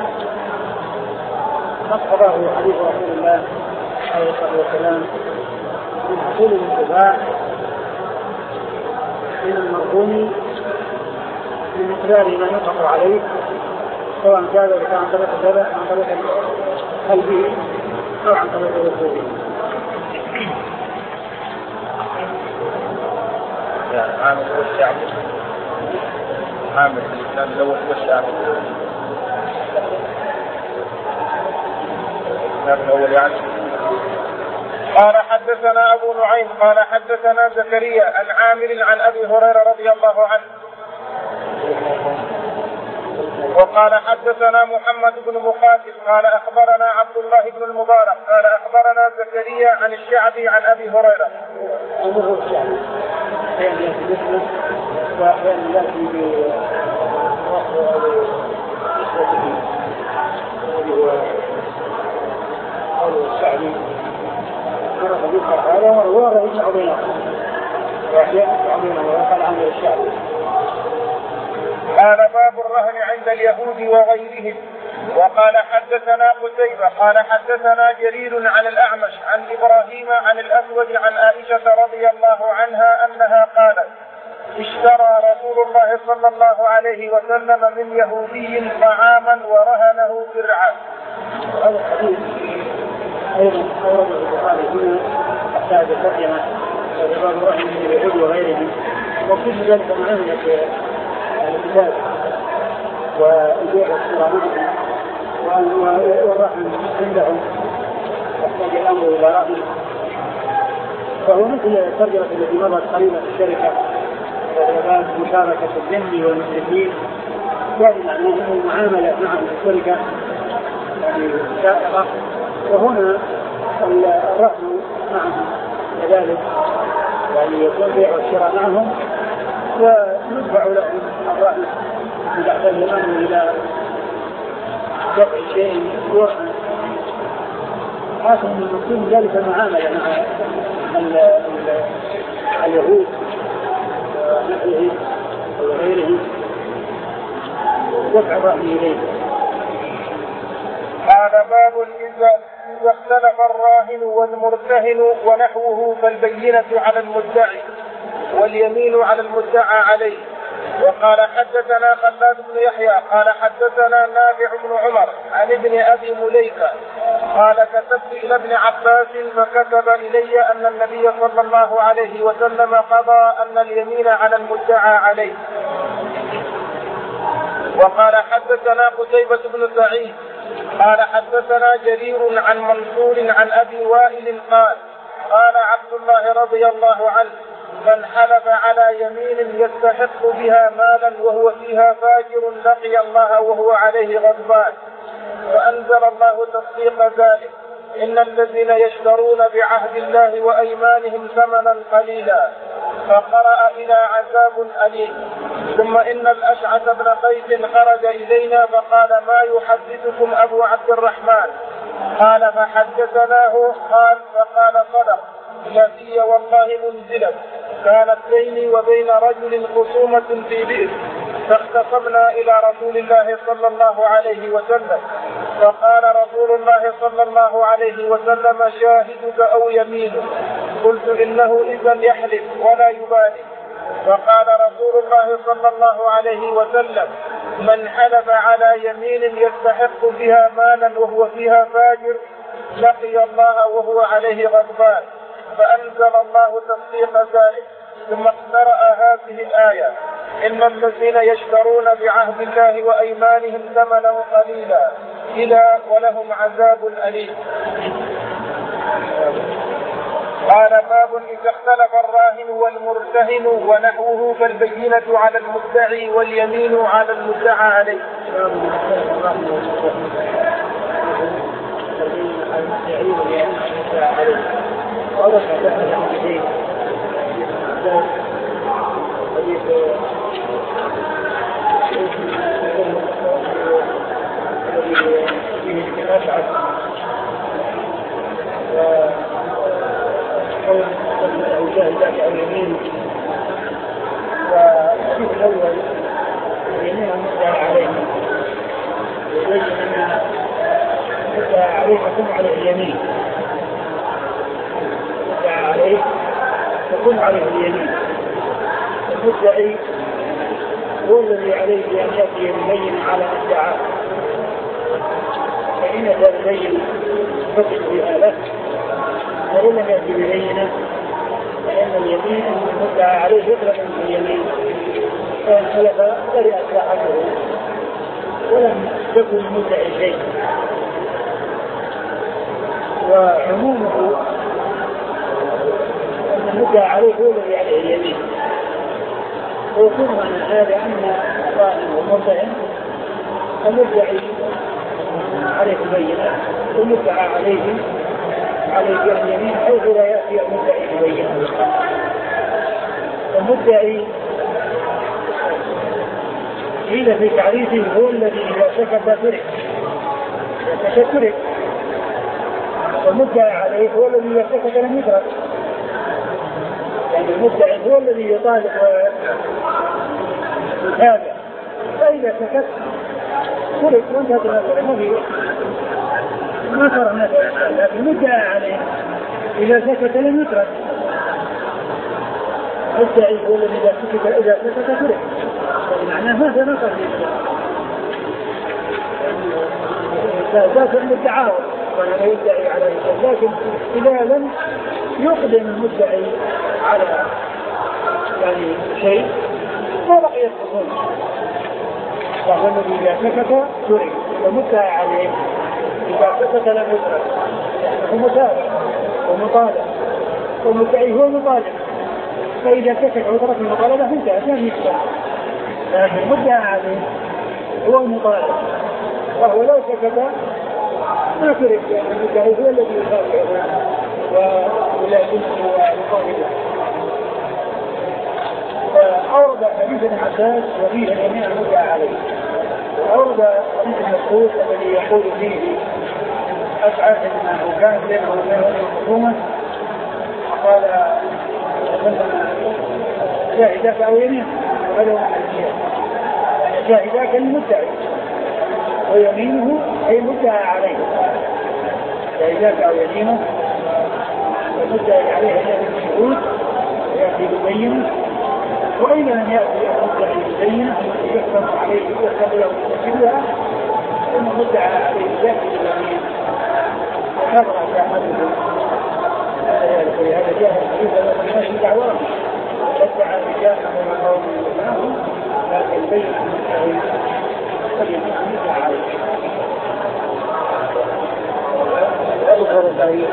نقضه حديث رسول الله عليه الصلاة والسلام من حصول الانتفاع من المرهون من مقدار ما ينفق عليه سواء كان ذلك عن طريق الدفع عن طريق قلبه أو عن طريق رسوله. عامل والشعب عامل الإسلام الأول والشعب الإسلام الأول يعني. قال حدثنا أبو نعيم قال حدثنا زكريا عن عامر عن أبي هريرة رضي الله عنه وقال حدثنا محمد بن مقاتل قال أخبرنا عبد الله بن المبارك قال أخبرنا زكريا عن الشعبي عن أبي هريرة. أمره الشعبي أحيانا يأتي باسمه وأحيانا يأتي بوصفه بنسبته وهو قوله الشعبي مرة يذكر هذا ومرة يجمع بينهم وأحيانا يجمع بينهم ويقال عنه الشعبي. قال باب الرهن عند اليهود وغيرهم. وقال حدثنا قتيبة قال حدثنا جرير عن الأعمش عن إبراهيم عن الأسود عن عائشة رضي الله عنها أنها قالت اشترى رسول الله صلى الله عليه وسلم من يهودي طعاما ورهنه درعا. هذا الحديث أيضا أورد البخاري هنا بعد الترجمة وباب الرحم من اليهود وغيرهم، وكل ذلك معاملة الكتاب والبيع والشراء والرحم عندهم يحتاج الأمر إلى رحم. فهو مثل الترجمة التي مرت قريبا في الشركة وباب مشاركة الذمي والمشركين، يعني معناه أن المعاملة معهم في الشركة يعني سائغة، وهنا الرحم معهم كذلك، يعني يكون بيع والشراء معهم ويدفع لهم الرحم إذا احتاج الأمر إلى دفع شيء يوحى. حاصل من المقصود ذلك المعاملة مع اليهود ونحوهم وغيرهم دفع الرحم إليه. هذا باب إذا اختلف الراهن والمرتهن ونحوه فالبينة على المدعي واليمين على المدعى عليه. وقال حدثنا خلاد بن يحيى قال حدثنا نافع بن عمر عن ابن أبي مليكة قال كتبت إلى ابن عباس فكتب إلي أن النبي صلى الله عليه وسلم قضى أن اليمين على المدعى عليه. وقال حدثنا قتيبة بن سعيد قال حدثنا جرير عن منصور عن أبي وائل قال قال عبد الله رضي الله عنه من حلف على يمين يستحق بها مالا وهو فيها فاجر لقي الله وهو عليه غضبان. وأنزل الله تصديق ذلك إن الذين يشترون بعهد الله وأيمانهم ثمنا قليلا. فقرأ إلى عذاب أليم. ثم إن الأشعث بن قيس خرج إلينا فقال ما يحدثكم أبو عبد الرحمن؟ قال فحدثناه قال فقال صدق التي والله منزلت كانت بيني وبين رجل خصومة في بئر فاختصمنا إلى رسول الله صلى الله عليه وسلم فقال رسول الله صلى الله عليه وسلم شاهدك أو يمينك؟ قلت إنه إذن يحلف ولا يبالي. فقال رسول الله صلى الله عليه وسلم من حلف على يمين يستحق بها مالا وهو فيها فاجر لقي الله وهو عليه غضبان. فأنزل الله تصديق ذلك. ثم قرأ هذه الآية إن الذين يشترون بعهد الله وأيمانهم ثمنا قليلا إلى ولهم عذاب أليم. قال باب إذا اختلف الراهن والمرتهن ونحوه فالبينة على المدعي واليمين على المدعى عليه. والحديث الأول يمين المدعى عليه ويبين أن المدعى عليه تكون عليه اليمين المدعى عليه تكون عليه اليمين. المدعي هو الذي عليه بأن يأتي يبين على الادعاء، فإن يبين فقط بها له، وإن لم يأتي ببينه فإن اليمين المدعى عليه يطلق من اليمين، فإن حلف برئت ساحته ولم تكن المدعي شيء. وعمومه أن المدعى عليه هو الذي عليه اليمين، ويكون معنى هذا أن الراهن والمرتهن المدعي عليه البينة والمدعى عليه عليه اليمين حيث لا يأتي المدعي ببينة. المدعي قيل في تعريفه هو الذي إذا سكت ترك إذا سكت ترك، والمدعي عليه هو الذي إذا سكت لم يترك. يعني المدعي هو الذي يطالب ويتابع، فإذا سكت ترك وانتهت المسألة ما في ما صار مثلا. لكن المدعي عليه إذا سكت لم يترك، المدعي هو الذي إذا سكت إذا سكت ترك، معناه هذا نصر ذات المدعاء ولا يدعي عليه. لكن إذا لم يقدم المدعي على يعني شيء ما بقي الخصوم، فهو الذي إذا سكت ترك، والمدعي عليه إذا سكت لم يترك، هو متابع ومطالب، والمدعي هو مطالب، فإذا سكت وترك المطالبة انتهى ما في إشكال. لكن المدعي عليه هو المطالب، فهو لو سكت ما ترك، يعني المدعي هو الذي يخالفه ويلازمه ويقابله. فأورد حديث ابن عباس وفيه اليمين المدعى عليه، وأورد حديث المسعود الذي يقول فيه أسعد أنه كان بينه وبين الحكومة قال شاهداك أو يمين ولو شاهداك المدعي ويمينه أي مدعى عليه، شاهداك أو يمينه المدعي عليه يأتي بالشهود ويأتي بالبينة، وأين لم يأتي المدعي بالبينة يحكم عليه يحكم له بالتشبه ثم مدعى عليه يأتي باليمين وكبر شهادته. ولهذا جاء الحديث أن الناس دعواهم ادعى رجال من قوم معهم لكن بين المدعي فليكن مدعى عليه. أظهر التاريخ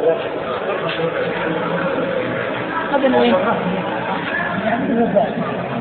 هذا